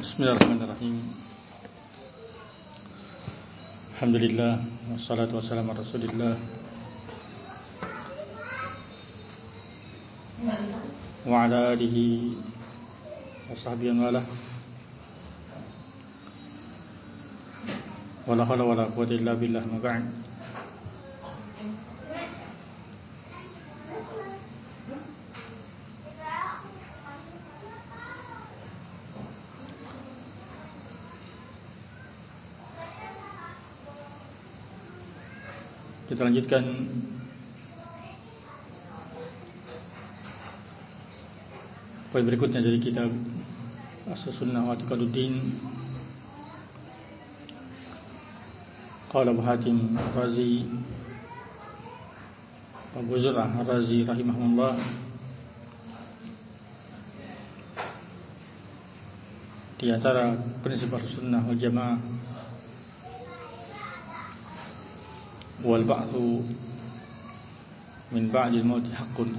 Bismillahirrahmanirrahim. Alhamdulillah wassalatu wassalamu ala Rasulillah wa ala alihi wa sahbihi wa ala wala hawla wala quwwata illa billah ma ba'd. Kita lanjutkan poin berikutnya dari kitab As-Sunnah wa I'tiqaduddin. Qala Abu Hatim Razi, Abu Zur'ah Razi rahimahullah, di antara prinsip As-Sunnah wal Jamaah wal ba'tsu min ba'dil mauti haqqun.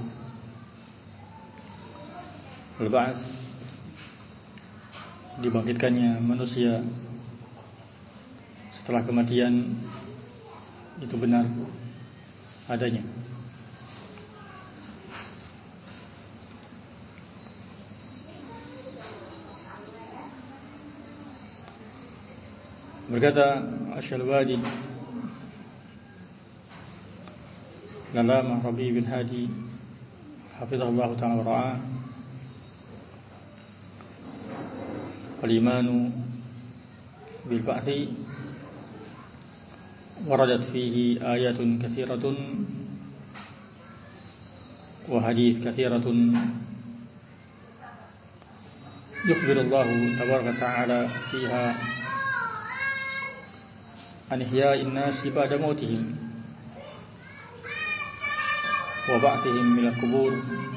Al-ba'ts, dibangkitkannya manusia setelah kematian, itu benar adanya. Berkata Asy-Syalwadi Al-Allamah Rabi' bin Hadi hafizahullah ta'ala wa ra'ah, al-imanu bil ba'thi waradat fihi ayatun katsiratun wa hadits katsiratun yukhbirullahu tabaraka ta'ala fiha an ihya'in nasi ba'da mautihim wa ba'thihim minal qubur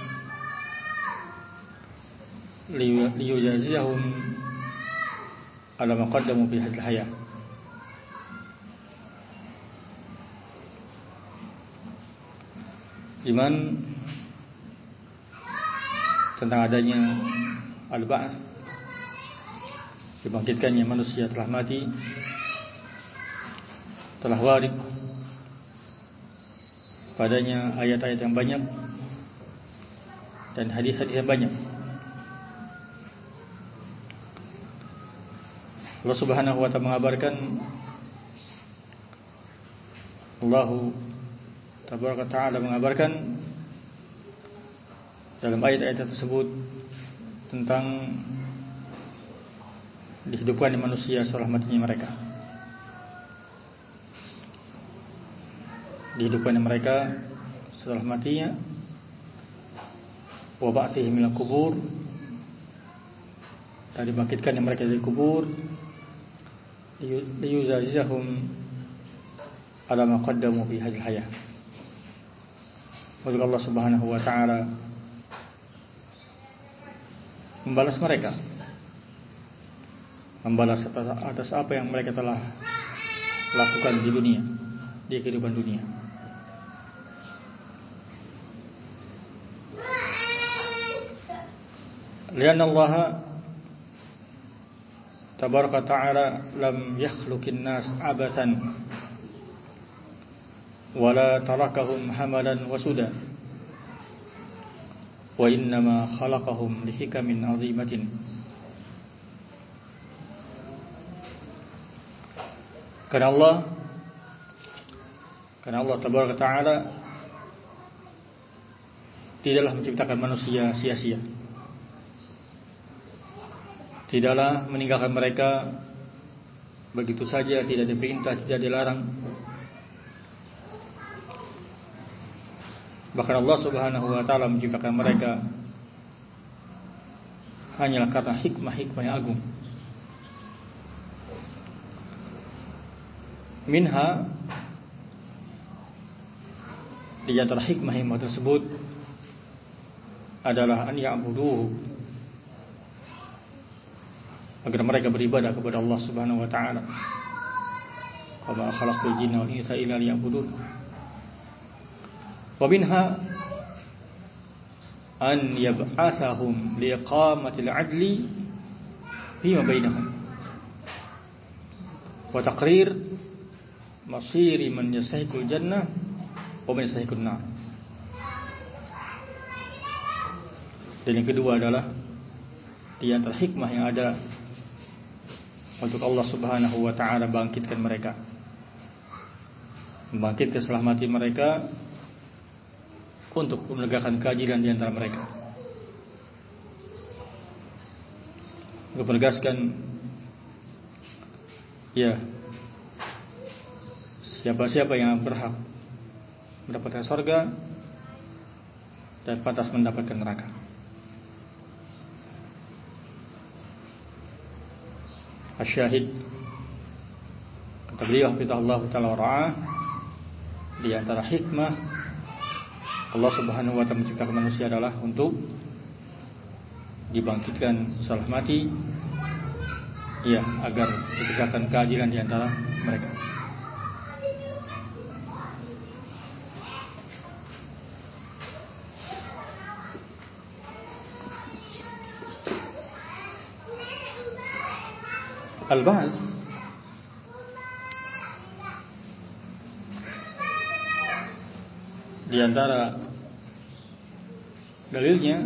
liyujaziyahum ala ma qaddamu fi hadhihi hayah. Iman tentang adanya al-ba'ts, dibangkitkannya manusia telah mati, telah warid padanya ayat-ayat yang banyak dan hadis-hadis yang banyak. Allah Subhanahu wa ta'ala mengabarkan, Allah Tabaraka ta'ala mengabarkan dalam ayat-ayat tersebut tentang dihidupkannya manusia setelah matinya mereka. Dihidupkannya mereka setelah matinya, wa ba'tsihim minal qubur, dan dibangkitkannya mereka dari kubur, liyujaziyahum ala ma qaddamu fi hadhihi hayah. Untuk Allah Subhanahu wa ta'ala membalas mereka, membalas atas apa yang mereka telah lakukan di dunia, di kehidupan dunia. Lianna Allah Tabaraka ta'ala lam yakhluqin nas abathan wala tarakahum hamalan wa suda, wa innama khalaqahum lihikamin azimatin. Karena Allah Tabaraka ta'ala tidaklah menciptakan manusia sia-sia, tidaklah meninggalkan mereka begitu saja, tidak diperintah, tidak dilarang. Bahkan Allah Subhanahu wa ta'ala menciptakan mereka hanyalah karena hikmah-hikmah yang agung. Minha, di antara hikmah-hikmah tersebut adalah an ya'buduhu, agar mereka beribadah kepada Allah Subhanahu wa ta'ala. Wa ma khalaqtul jinna wal insa illa liya'budun. Wa minha an yab'athahum liiqamatil 'adli fima bainahum wa taqrir masiri man yastahiqul jannah wa man yastahiqun nar. Dan yang kedua adalah di antara hikmah yang ada untuk Allah Subhanahu wa taala bangkitkan mereka, membangkitkan setelah mati mereka untuk menegakkan keadilan di antara mereka, untuk menegaskan ya siapa-siapa yang berhak mendapatkan surga dan pantas mendapatkan neraka. Asyahid, kata beliau hafizahullah ta'ala ra'ah, di antara hikmah Allah Subhanahu wa ta'ala menciptakan manusia adalah untuk dibangkitkan setelah mati, ya, agar ditegakkan keadilan di antara mereka. Al-Ba'ts di antara dalilnya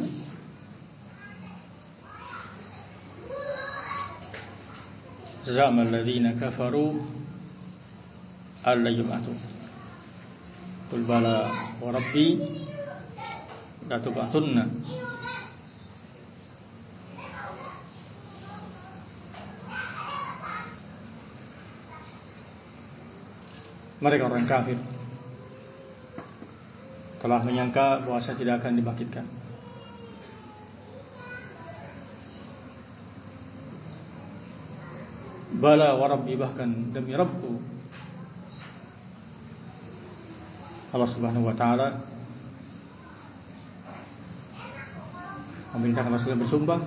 za'ama alladziina kafaru alla yub'atsu qul bala wa rabbi la tub'atsunna. Mereka orang kafir telah menyangka bahwa saya tidak akan dibangkitkan. Bala wa rabbi, bahkan demi Rabbku, Allah Subhanahu wa ta'ala memerintahkan Rasulullah bersumpah,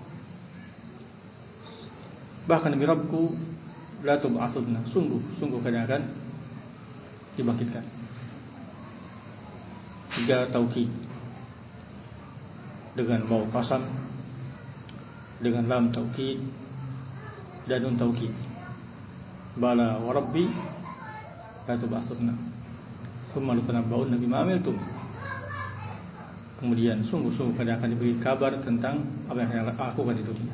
bahkan demi Rabbku la tub'atsunna, sungguh kalian akan dibangkitkan. 3 taukid dengan waw qasam, dengan lam taukid dan nun taukid. Bala wa rabbi la tub'atsunna thumma latunabba'unna bima amiltum. Kemudian sungguh kalian akan diberi kabar tentang apa yang kalian lakukan di dunia.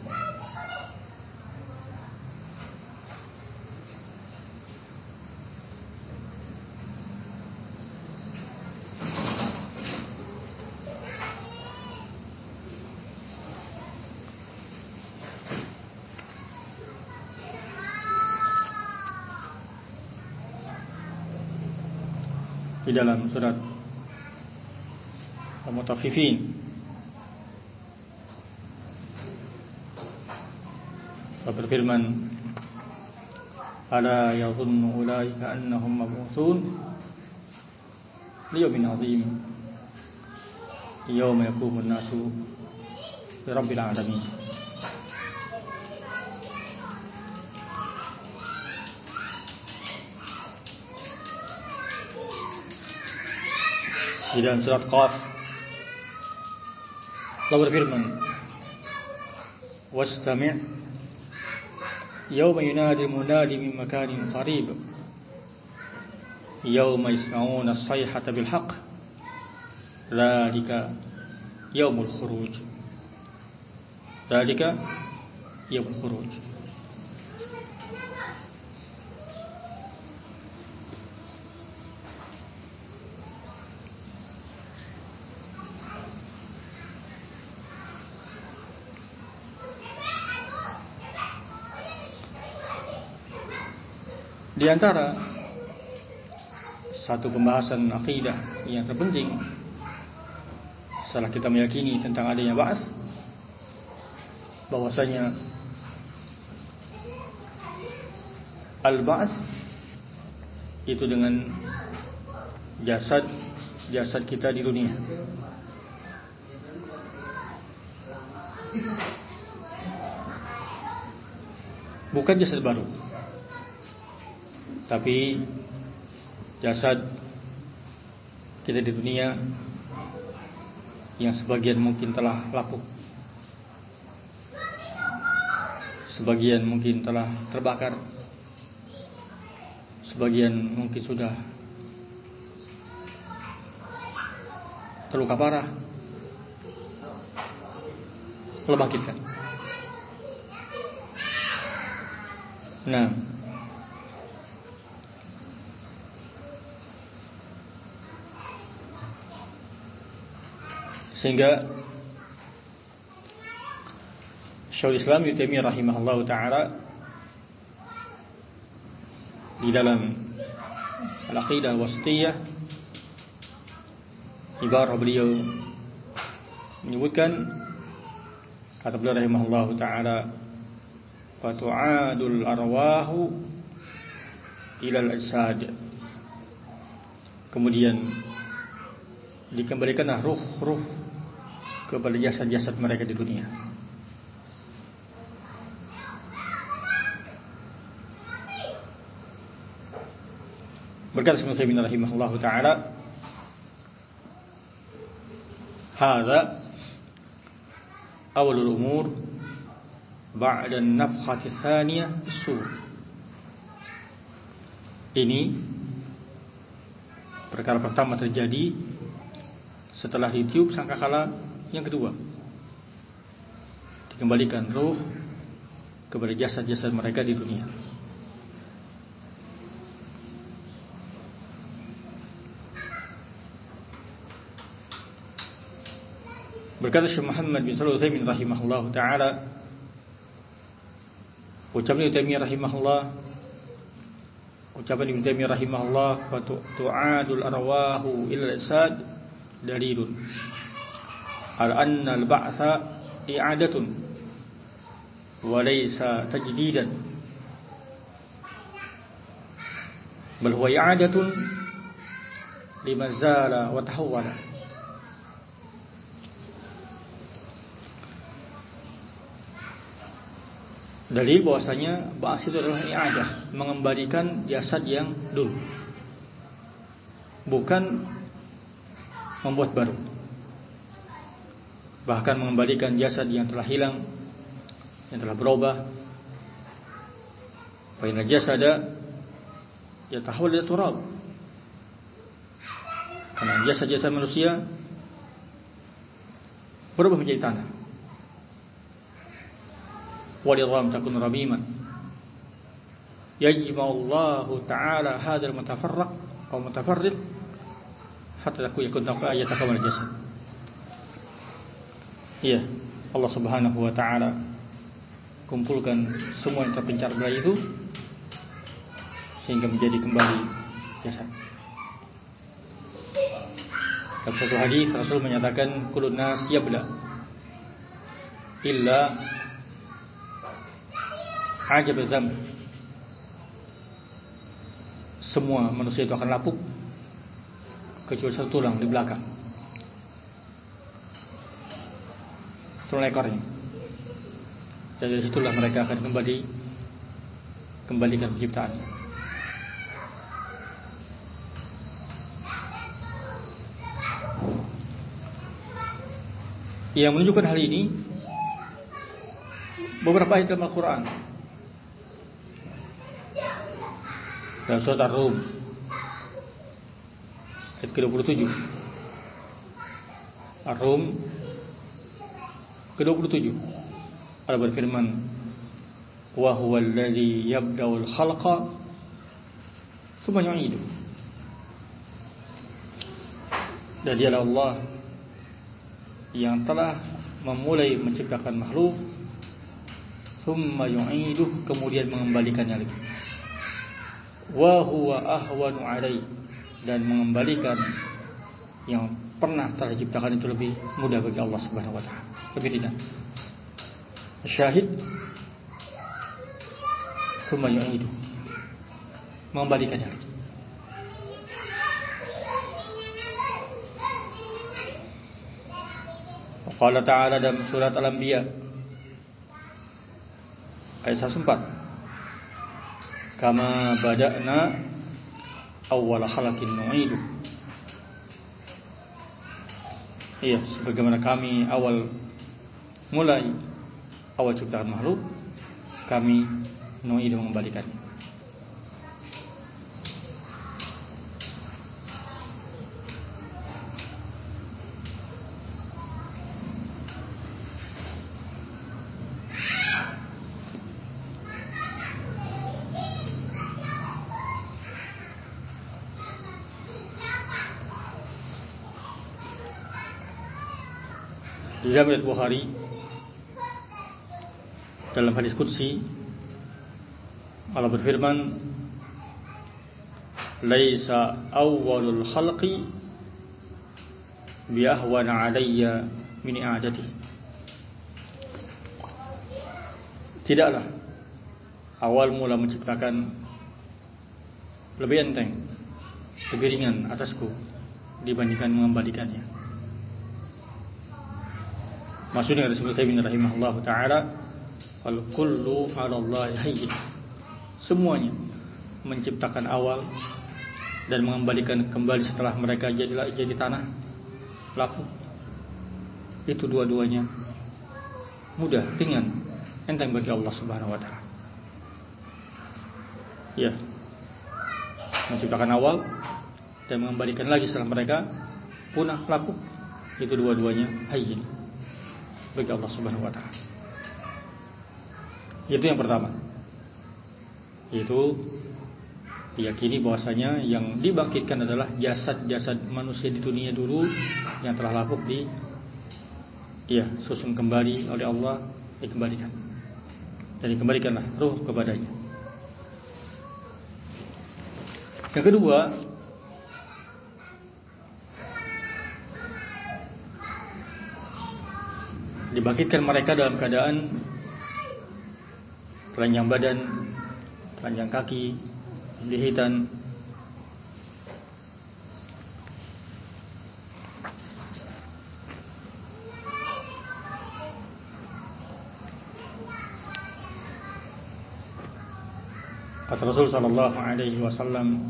Di dalam surat Al-Mutaffifin Allah berfirman, ala yadhunnu ulaika annahum mab'utsun liyawmin 'adzim yawma yaqumun nasu lirabbil 'alamin. Di dalam surat Qaf Allah berfirman, wastami' yawma yunadi munadi min makanin qarib yawma yasma'una as-sayhata bil haqq dzalika yaumul khuruj. Dzalika yaumul khuruj. Di antara satu pembahasan akidah yang terpenting setelah kita meyakini tentang adanya ba'ats, bahwasanya al-ba'ats itu dengan jasad kita di dunia, bukan jasad baru, tapi jasad kita di dunia yang sebagian mungkin telah lapuk, sebagian mungkin telah terbakar, sebagian mungkin sudah terluka parah. Allah bangkitkan. Nah, sehingga Syekhul Islam Ibnu Taimiyah rahimahullahu taala di dalam Al-Aqidah Al-Wasithiyah, ibarah beliau menyebutkan, kata beliau rahimahullahu taala, fa tu'adul arwahu ila al-ajsad, kemudian dikembalikanlah ruh-ruh kepada jasad-jasad mereka di dunia. Berkata Syekh Ibnu Taimiyah rahimahullahu taala, hadza awalul umur ba'da an-nafkhati tsaniyah bis-sur. Ini perkara pertama terjadi setelah ditiup sangkakala yang kedua. Dikembalikan ruh kepada jasad-jasad mereka di dunia. Berkata Syekh Muhammad bin Shalih Al-Utsaimin rahimahullahu taala, ucapan Ibnu Taimiyah rahimahullah, ucapan Ibnu Taimiyah rahimahullah, fa tu'adul arwahu ila al-ajsad dalilun ala anna al-ba'tha i'adatun wa laysa tajdidan, bal huwa i'adatun lima zala wa tahawwala. Dalil bahwasanya ba'ats itu adalah i'adah, mengembalikan jasad yang dulu, bukan membuat baru. Bahkan mengembalikan jasad yang telah hilang, yang telah berubah. Fa inna jasada yatahawwal ila turab, karena jasad-jasad manusia berubah menjadi tanah. Walidham takun ramiman, yajma'ullahu ta'ala hadzal mutafarriq aw mutafarriq hatta yakun yatakamal jasad. Iya, Allah Subhanahu wa taala kumpulkan semua yang terpencar belah itu sehingga menjadi kembali jasad. Dalam satu hadis Rasul menyatakan kullun nas yabla illa ajab dzam, semua manusia itu akan lapuk kecuali satu tulang di belakang, tulang ekornya. Dan dari situlah mereka akan kembalikan penciptaannya. Yang menunjukkan hal ini beberapa ayat dalam Al-Quran. Dalam surat Ar-Rum ayat ke-27, Ar-Rum ke-27, Allah berfirman, wa huwal ladzi yabda'ul khalqa tsumma yu'iduh. Dan dialah Allah yang telah memulai menciptakan makhluk, tsumma yu'iduh, kemudian mengembalikannya lagi. Wa huwa ahwanu alaihi, dan mengembalikan yang pernah telah diciptakan itu lebih mudah bagi Allah Subhanahu wa taala, lebih ringan. Syahid, tsumma yu'idu, mengembalikannya lagi. Qala ta'ala dalam surat Al-Anbiya ayat 104, kama bada'na awwala khalaqin nu'idu. Iya, sebagaimana kami awal ciptaan makhluk, kami nu'idu mengembalikannya. Di dalam riwayat Bukhari dalam hadis qudsi Allah berfirman, "Laisa awwalul khalqi bi ahwana 'alayya min i'adati." Tidaklah awal mula menciptakan lebih enteng, lebih ringan atasku dibandingkan mengembalikannya. Maksudnya dari Syekh Utsaimin rahimahullah taala, al kullu 'ala Allah hayyin. Semuanya menciptakan awal dan mengembalikan kembali setelah mereka jadi tanah laku. Itu dua-duanya mudah, ringan, enteng bagi Allah Subhanahu wa taala. Ya. Menciptakan awal dan mengembalikan lagi setelah mereka punah laku. Itu dua-duanya hayyin bagi Allah Subhanahu wa taala. Itu yang pertama. Yaitu diyakini bahwasanya yang dibangkitkan adalah jasad-jasad manusia di dunia dulu yang telah lapuk susun kembali oleh Allah, dikembalikan. Dan dikembalikanlah ruh kepadanya. Yang kedua, dibangkitkan mereka dalam keadaan telanjang badan, telanjang kaki, jahitan. Kata Rasul sallallahu alaihi wasallam,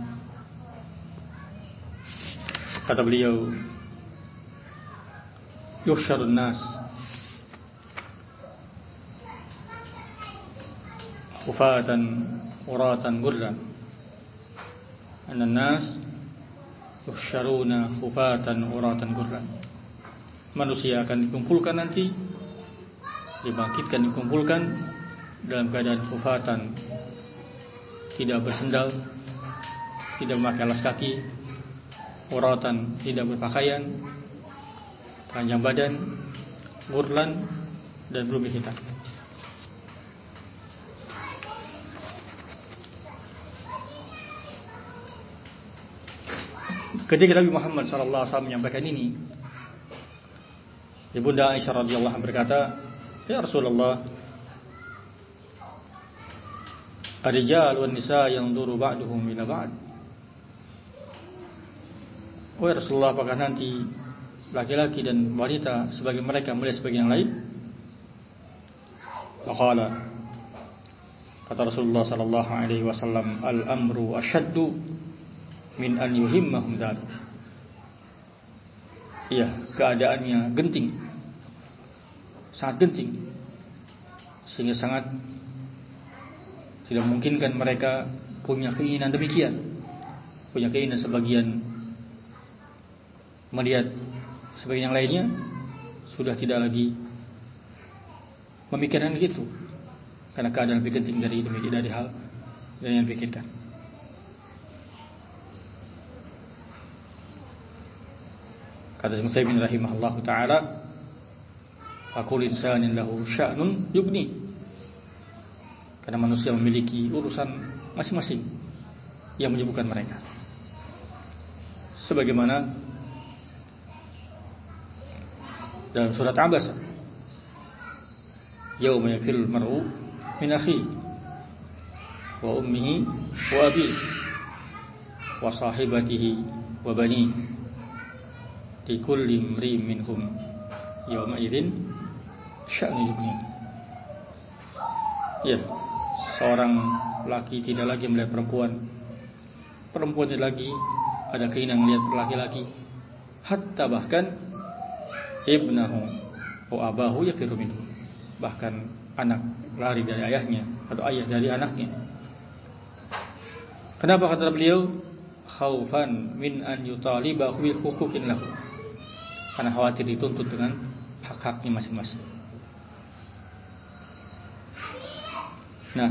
kata beliau, yuhsyarun nas khufatan uratan gurran. Anna nas yuhsyaruna khufatan uratan gurran. Manusia akan dikumpulkan nanti, dibangkitkan, dikumpulkan dalam keadaan khufatan, tidak bersendal, tidak memakai alas kaki, uratan, tidak berpakaian, telanjang badan, gurlan, dan berumur hitam. Ketika Nabi Muhammad SAW menyampaikan ini, Ibunda Aisyah radhiyallahu anha berkata, "Ya Rasulullah, ar-rijal wan nisa yanzuru ba'duhum ila ba'd." Oh ya Rasulullah, apakah nanti laki-laki dan wanita sebagai mereka melihat sebagai yang lain? Faqala, kata Rasulullah sallallahu alaihi wasallam, "Al-amru asyaddu min an yuhimmahum dzalik." Iya, keadaannya genting, sangat genting, sehingga sangat tidak memungkinkan mereka punya keinginan demikian, punya keinginan sebagian melihat sebagian yang lainnya, sudah tidak lagi memikirkan itu, karena keadaan lebih genting dari hal yang dipikirkan. Kata Syekh Utsaimin rahimahullahu taala, "Aqul insanin lahu sya'nun yubni." Karena manusia memiliki urusan masing-masing yang menyibukkan mereka. Sebagaimana dalam surat Abasa, "Yauma yafirul mar'u min akhihi wa ummihi wa abihi wa sahibatihi wa banihi. Likulli imri'in minhum yawma idzin sya'nu yughni." Ya, seorang laki tidak lagi melihat perempuan, perempuan tidak lagi ada keinginan melihat laki-laki, hatta bahkan ibnahu wa abahu yafiru minhu, bahkan anak lari dari ayahnya atau ayah dari anaknya. Kenapa kata beliau? Khaufan min an yutalibahu bil huquqin lahu. Karena khawatir dituntut dengan hak-haknya masing-masing. Nah,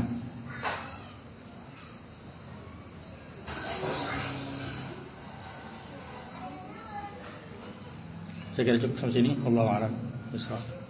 saya kira cukup sampai sini. Wallahu a'lam bishawab.